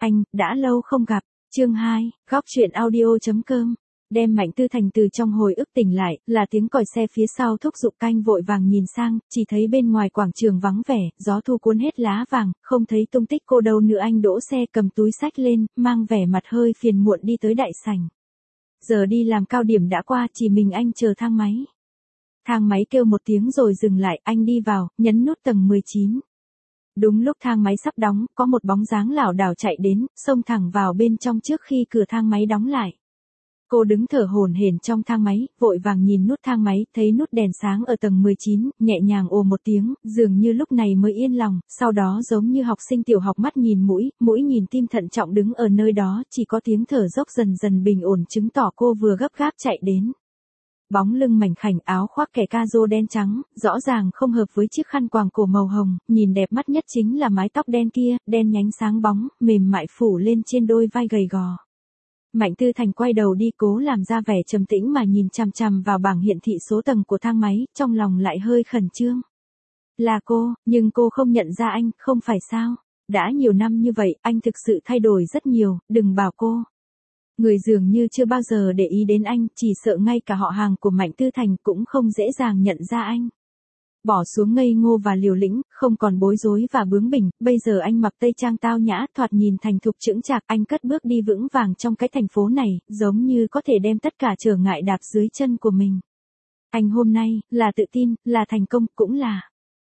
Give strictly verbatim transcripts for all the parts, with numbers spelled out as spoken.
Anh, đã lâu không gặp. Chương hai, góc truyện audio.com. Đem Mạnh Tư Thành từ trong hồi ức tỉnh lại, là tiếng còi xe phía sau thúc giục. Anh vội vàng nhìn sang, chỉ thấy bên ngoài quảng trường vắng vẻ, gió thu cuốn hết lá vàng, không thấy tung tích cô đâu nữa. Anh đỗ xe cầm túi xách lên, mang vẻ mặt hơi phiền muộn đi tới đại sảnh. Giờ đi làm cao điểm đã qua, chỉ mình anh chờ thang máy. Thang máy kêu một tiếng rồi dừng lại, anh đi vào, nhấn nút tầng mười chín. Đúng lúc thang máy sắp đóng, có một bóng dáng lảo đảo chạy đến, xông thẳng vào bên trong trước khi cửa thang máy đóng lại. Cô đứng thở hổn hển trong thang máy, vội vàng nhìn nút thang máy, thấy nút đèn sáng ở tầng mười chín, nhẹ nhàng ồ một tiếng, dường như lúc này mới yên lòng, sau đó giống như học sinh tiểu học mắt nhìn mũi, mũi nhìn tim thận trọng đứng ở nơi đó, chỉ có tiếng thở dốc dần dần bình ổn chứng tỏ cô vừa gấp gáp chạy đến. Bóng lưng mảnh khảnh, áo khoác kẻ ca-rô đen trắng, rõ ràng không hợp với chiếc khăn quàng cổ màu hồng, nhìn đẹp mắt nhất chính là mái tóc đen kia, đen nhánh sáng bóng, mềm mại phủ lên trên đôi vai gầy gò. Mạnh Tư Thành quay đầu đi, cố làm ra vẻ trầm tĩnh mà nhìn chằm chằm vào bảng hiển thị số tầng của thang máy, trong lòng lại hơi khẩn trương. Là cô, nhưng cô không nhận ra anh, không phải sao? Đã nhiều năm như vậy, anh thực sự thay đổi rất nhiều, đừng bảo cô. Người dường như chưa bao giờ để ý đến anh, chỉ sợ ngay cả họ hàng của Mạnh Tư Thành cũng không dễ dàng nhận ra anh. Bỏ xuống ngây ngô và liều lĩnh, không còn bối rối và bướng bỉnh, bây giờ anh mặc tây trang tao nhã, thoạt nhìn thành thục chững chạc, anh cất bước đi vững vàng trong cái thành phố này, giống như có thể đem tất cả trở ngại đạp dưới chân của mình. Anh hôm nay, là tự tin, là thành công, cũng là...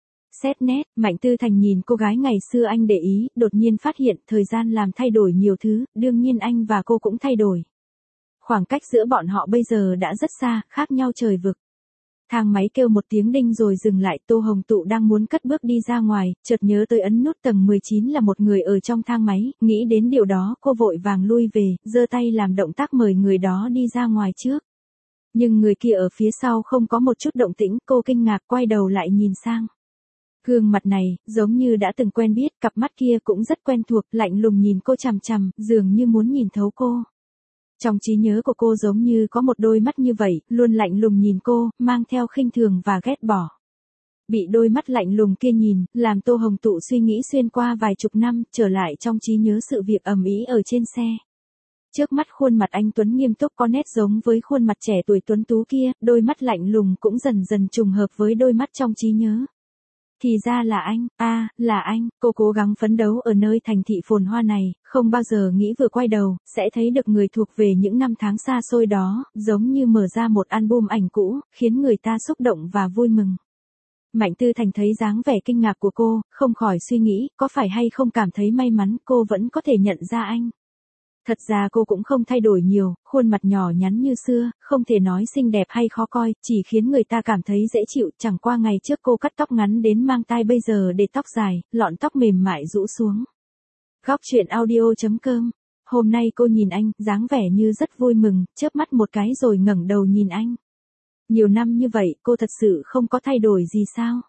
Xét nét, Mạnh Tư Thành nhìn cô gái ngày xưa anh để ý, đột nhiên phát hiện thời gian làm thay đổi nhiều thứ, đương nhiên anh và cô cũng thay đổi. Khoảng cách giữa bọn họ bây giờ đã rất xa, khác nhau trời vực. Thang máy kêu một tiếng đinh rồi dừng lại, Tô Hồng Tụ đang muốn cất bước đi ra ngoài, chợt nhớ tới ấn nút tầng mười chín là một người ở trong thang máy, nghĩ đến điều đó, cô vội vàng lui về, giơ tay làm động tác mời người đó đi ra ngoài trước. Nhưng người kia ở phía sau không có một chút động tĩnh, cô kinh ngạc quay đầu lại nhìn sang. Gương mặt này, giống như đã từng quen biết, cặp mắt kia cũng rất quen thuộc, lạnh lùng nhìn cô chằm chằm, dường như muốn nhìn thấu cô. Trong trí nhớ của cô giống như có một đôi mắt như vậy, luôn lạnh lùng nhìn cô, mang theo khinh thường và ghét bỏ. Bị đôi mắt lạnh lùng kia nhìn, làm Tô Hồng Tụ suy nghĩ xuyên qua vài chục năm, trở lại trong trí nhớ sự việc ầm ĩ ở trên xe. Trước mắt khuôn mặt anh tuấn nghiêm túc có nét giống với khuôn mặt trẻ tuổi tuấn tú kia, đôi mắt lạnh lùng cũng dần dần trùng hợp với đôi mắt trong trí nhớ. Thì ra là anh, a à, là anh, cô cố gắng phấn đấu ở nơi thành thị phồn hoa này, không bao giờ nghĩ vừa quay đầu, sẽ thấy được người thuộc về những năm tháng xa xôi đó, giống như mở ra một album ảnh cũ, khiến người ta xúc động và vui mừng. Mạnh Tư Thành thấy dáng vẻ kinh ngạc của cô, không khỏi suy nghĩ, có phải hay không cảm thấy may mắn cô vẫn có thể nhận ra anh. Thật ra cô cũng không thay đổi nhiều, khuôn mặt nhỏ nhắn như xưa, không thể nói xinh đẹp hay khó coi, chỉ khiến người ta cảm thấy dễ chịu, chẳng qua ngày trước cô cắt tóc ngắn đến mang tai bây giờ để tóc dài, lọn tóc mềm mại rũ xuống. Góc truyện audio.com. Hôm nay cô nhìn anh, dáng vẻ như rất vui mừng, chớp mắt một cái rồi ngẩng đầu nhìn anh. Nhiều năm như vậy, cô thật sự không có thay đổi gì sao?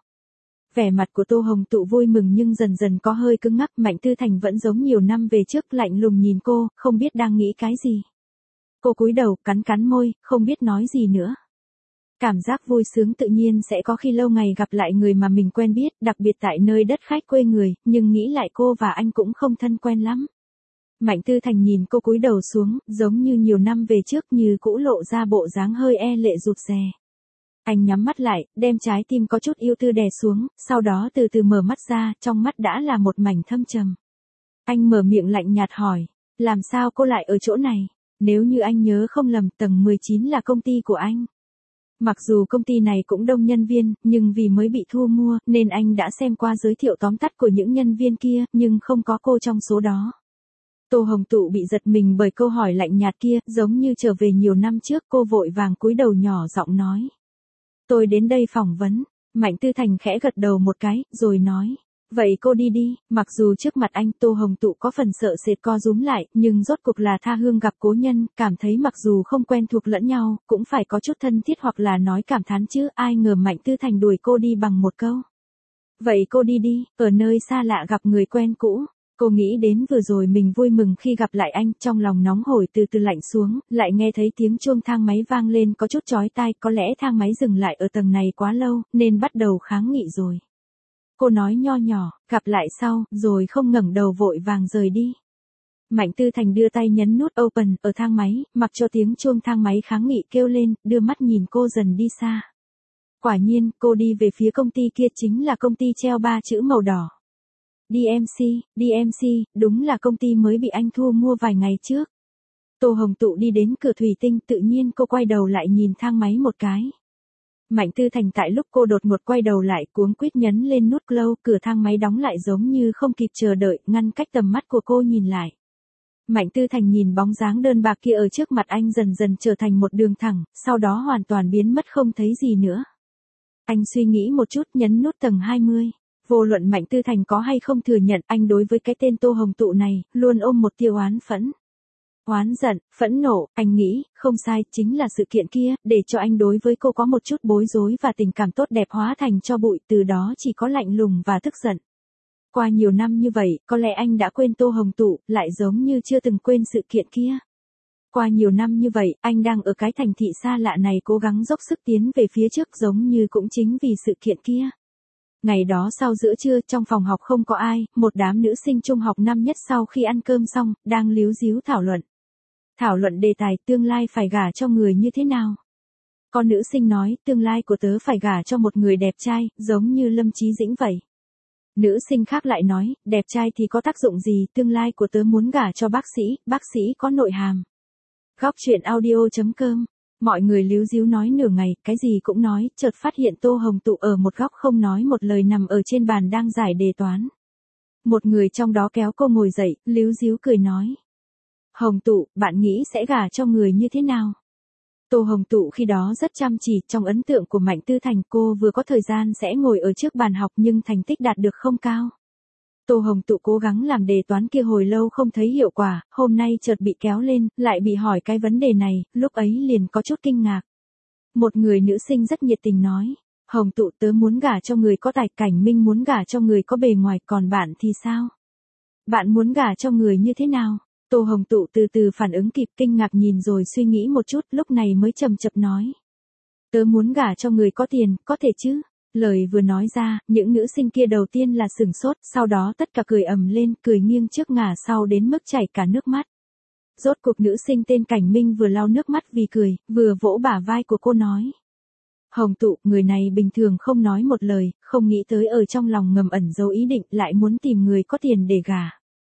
Vẻ mặt của Tô Hồng Tụ vui mừng nhưng dần dần có hơi cứng ngắc, Mạnh Tư Thành vẫn giống nhiều năm về trước, lạnh lùng nhìn cô, không biết đang nghĩ cái gì. Cô cúi đầu, cắn cắn môi, không biết nói gì nữa. Cảm giác vui sướng tự nhiên sẽ có khi lâu ngày gặp lại người mà mình quen biết, đặc biệt tại nơi đất khách quê người, nhưng nghĩ lại cô và anh cũng không thân quen lắm. Mạnh Tư Thành nhìn cô cúi đầu xuống, giống như nhiều năm về trước, như cũ lộ ra bộ dáng hơi e lệ rụt rè. Anh nhắm mắt lại, đem trái tim có chút yêu tư đè xuống, sau đó từ từ mở mắt ra, trong mắt đã là một mảnh thâm trầm. Anh mở miệng lạnh nhạt hỏi, làm sao cô lại ở chỗ này? Nếu như anh nhớ không lầm, tầng mười chín là công ty của anh. Mặc dù công ty này cũng đông nhân viên, nhưng vì mới bị thu mua, nên anh đã xem qua giới thiệu tóm tắt của những nhân viên kia, nhưng không có cô trong số đó. Tô Hồng Tụ bị giật mình bởi câu hỏi lạnh nhạt kia, giống như trở về nhiều năm trước, cô vội vàng cúi đầu nhỏ giọng nói. Tôi đến đây phỏng vấn. Mạnh Tư Thành khẽ gật đầu một cái, rồi nói. Vậy cô đi đi, mặc dù trước mặt anh Tô Hồng Tụ có phần sợ sệt co rúm lại, nhưng rốt cuộc là tha hương gặp cố nhân, cảm thấy mặc dù không quen thuộc lẫn nhau, cũng phải có chút thân thiết hoặc là nói cảm thán chứ, ai ngờ Mạnh Tư Thành đuổi cô đi bằng một câu. Vậy cô đi đi, ở nơi xa lạ gặp người quen cũ. Cô nghĩ đến vừa rồi mình vui mừng khi gặp lại anh, trong lòng nóng hổi từ từ lạnh xuống, lại nghe thấy tiếng chuông thang máy vang lên có chút chói tai, có lẽ thang máy dừng lại ở tầng này quá lâu, nên bắt đầu kháng nghị rồi. Cô nói nho nhỏ, gặp lại sau, rồi không ngẩng đầu vội vàng rời đi. Mạnh Tư Thành đưa tay nhấn nút open ở thang máy, mặc cho tiếng chuông thang máy kháng nghị kêu lên, đưa mắt nhìn cô dần đi xa. Quả nhiên, cô đi về phía công ty kia chính là công ty treo ba chữ màu đỏ. đê em xê, đê em xê, đúng là công ty mới bị anh Thu mua vài ngày trước. Tô Hồng Tụ đi đến cửa thủy tinh, tự nhiên cô quay đầu lại nhìn thang máy một cái. Mạnh Tư Thành tại lúc cô đột ngột quay đầu lại cuống quýt nhấn lên nút close, cửa thang máy đóng lại giống như không kịp chờ đợi, ngăn cách tầm mắt của cô nhìn lại. Mạnh Tư Thành nhìn bóng dáng đơn bạc kia ở trước mặt anh dần dần trở thành một đường thẳng, sau đó hoàn toàn biến mất không thấy gì nữa. Anh suy nghĩ một chút nhấn nút tầng hai mươi. Vô luận Mạnh Tư Thành có hay không thừa nhận, anh đối với cái tên Tô Hồng Tụ này, luôn ôm một tia oán phẫn. Oán giận, phẫn nộ, anh nghĩ, không sai, chính là sự kiện kia, để cho anh đối với cô có một chút bối rối và tình cảm tốt đẹp hóa thành cho bụi, từ đó chỉ có lạnh lùng và tức giận. Qua nhiều năm như vậy, có lẽ anh đã quên Tô Hồng Tụ, lại giống như chưa từng quên sự kiện kia. Qua nhiều năm như vậy, anh đang ở cái thành thị xa lạ này cố gắng dốc sức tiến về phía trước giống như cũng chính vì sự kiện kia. Ngày đó sau giữa trưa trong phòng học không có ai, một đám nữ sinh trung học năm nhất sau khi ăn cơm xong, đang líu díu thảo luận. Thảo luận đề tài tương lai phải gả cho người như thế nào. Con nữ sinh nói tương lai của tớ phải gả cho một người đẹp trai, giống như Lâm Chí Dĩnh vậy. Nữ sinh khác lại nói, đẹp trai thì có tác dụng gì, tương lai của tớ muốn gả cho bác sĩ, bác sĩ có nội hàm. Góc truyện audio chấm com. Mọi người líu díu nói nửa ngày, cái gì cũng nói, chợt phát hiện Tô Hồng Tụ ở một góc không nói một lời nằm ở trên bàn đang giải đề toán. Một người trong đó kéo cô ngồi dậy, líu díu cười nói. Hồng Tụ, bạn nghĩ sẽ gả cho người như thế nào? Tô Hồng Tụ khi đó rất chăm chỉ, trong ấn tượng của Mạnh Tư Thành cô vừa có thời gian sẽ ngồi ở trước bàn học nhưng thành tích đạt được không cao. Tô Hồng Tụ cố gắng làm đề toán kia hồi lâu không thấy hiệu quả, hôm nay chợt bị kéo lên, lại bị hỏi cái vấn đề này, lúc ấy liền có chút kinh ngạc. Một người nữ sinh rất nhiệt tình nói, Hồng Tụ tớ muốn gả cho người có tài, Cảnh Minh muốn gả cho người có bề ngoài, còn bạn thì sao? Bạn muốn gả cho người như thế nào? Tô Hồng Tụ từ từ phản ứng kịp, kinh ngạc nhìn rồi suy nghĩ một chút, lúc này mới chậm chậm nói. Tớ muốn gả cho người có tiền, có thể chứ? Lời vừa nói ra, những nữ sinh kia đầu tiên là sửng sốt, sau đó tất cả cười ầm lên, cười nghiêng trước ngả sau đến mức chảy cả nước mắt. Rốt cuộc nữ sinh tên Cảnh Minh vừa lau nước mắt vì cười, vừa vỗ bả vai của cô nói. Hồng Tụ, người này bình thường không nói một lời, không nghĩ tới ở trong lòng ngầm ẩn giấu ý định, lại muốn tìm người có tiền để gả.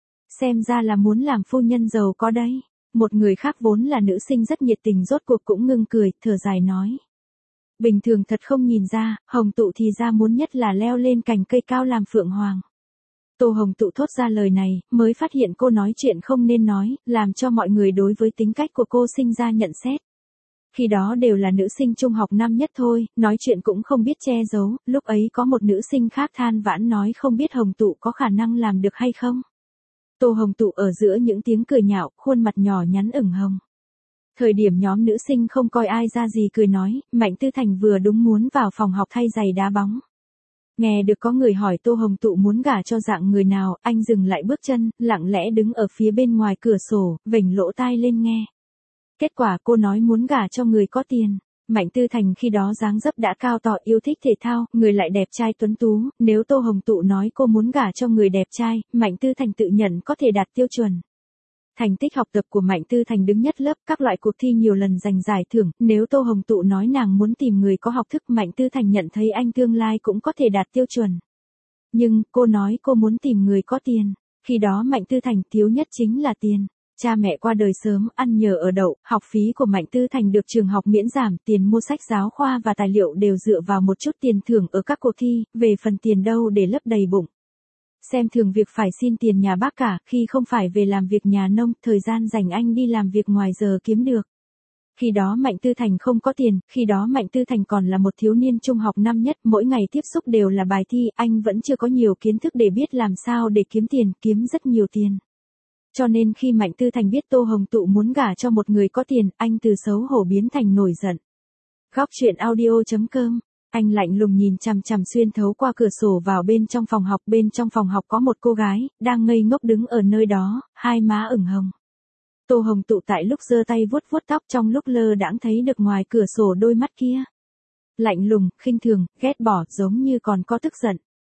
Xem ra là muốn làm phu nhân giàu có đấy. Một người khác vốn là nữ sinh rất nhiệt tình rốt cuộc cũng ngưng cười, thở dài nói. Bình thường thật không nhìn ra, Hồng Tụ thì ra muốn nhất là leo lên cành cây cao làm phượng hoàng. Tô Hồng Tụ thốt ra lời này, mới phát hiện cô nói chuyện không nên nói, làm cho mọi người đối với tính cách của cô sinh ra nhận xét. Khi đó đều là nữ sinh trung học năm nhất thôi, nói chuyện cũng không biết che giấu, lúc ấy có một nữ sinh khác than vãn nói không biết Hồng Tụ có khả năng làm được hay không. Tô Hồng Tụ ở giữa những tiếng cười nhạo, khuôn mặt nhỏ nhắn ửng hồng. Thời điểm nhóm nữ sinh không coi ai ra gì cười nói, Mạnh Tư Thành vừa đúng muốn vào phòng học thay giày đá bóng. Nghe được có người hỏi Tô Hồng Tụ muốn gả cho dạng người nào, anh dừng lại bước chân, lặng lẽ đứng ở phía bên ngoài cửa sổ, vểnh lỗ tai lên nghe. Kết quả cô nói muốn gả cho người có tiền. Mạnh Tư Thành khi đó dáng dấp đã cao to, yêu thích thể thao, người lại đẹp trai tuấn tú, nếu Tô Hồng Tụ nói cô muốn gả cho người đẹp trai, Mạnh Tư Thành tự nhận có thể đạt tiêu chuẩn. Thành tích học tập của Mạnh Tư Thành đứng nhất lớp, các loại cuộc thi nhiều lần giành giải thưởng, nếu Tô Hồng Tụ nói nàng muốn tìm người có học thức, Mạnh Tư Thành nhận thấy anh tương lai cũng có thể đạt tiêu chuẩn. Nhưng, cô nói cô muốn tìm người có tiền, khi đó Mạnh Tư Thành thiếu nhất chính là tiền. Cha mẹ qua đời sớm, ăn nhờ ở đậu, học phí của Mạnh Tư Thành được trường học miễn giảm, tiền mua sách giáo khoa và tài liệu đều dựa vào một chút tiền thưởng ở các cuộc thi, về phần tiền đâu để lấp đầy bụng. Xem thường việc phải xin tiền nhà bác cả, khi không phải về làm việc nhà nông, thời gian dành anh đi làm việc ngoài giờ kiếm được. Khi đó Mạnh Tư Thành không có tiền, khi đó Mạnh Tư Thành còn là một thiếu niên trung học năm nhất, mỗi ngày tiếp xúc đều là bài thi, anh vẫn chưa có nhiều kiến thức để biết làm sao để kiếm tiền, kiếm rất nhiều tiền. Cho nên khi Mạnh Tư Thành biết Tô Hồng Tụ muốn gả cho một người có tiền, anh từ xấu hổ biến thành nổi giận. Góc truyện audio chấm com. Anh lạnh lùng nhìn chằm chằm xuyên thấu qua cửa sổ vào bên trong phòng học, bên trong phòng học có một cô gái, đang ngây ngốc đứng ở nơi đó, hai má ửng hồng. Tô Hồng Tụ tại lúc giơ tay vuốt vuốt tóc trong lúc lơ đãng thấy được ngoài cửa sổ đôi mắt kia. Lạnh lùng, khinh thường, ghét bỏ, giống như còn có tức giận.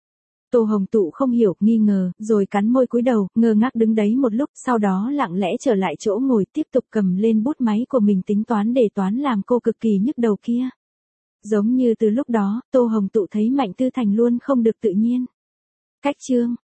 Tô Hồng Tụ không hiểu, nghi ngờ, rồi cắn môi cúi đầu, ngơ ngác đứng đấy một lúc, sau đó lặng lẽ trở lại chỗ ngồi, tiếp tục cầm lên bút máy của mình tính toán đề toán làm cô cực kỳ nhức đầu kia. Giống như từ lúc đó, Tô Hồng Tụ thấy Mạnh Tư Thành luôn không được tự nhiên. Cách chương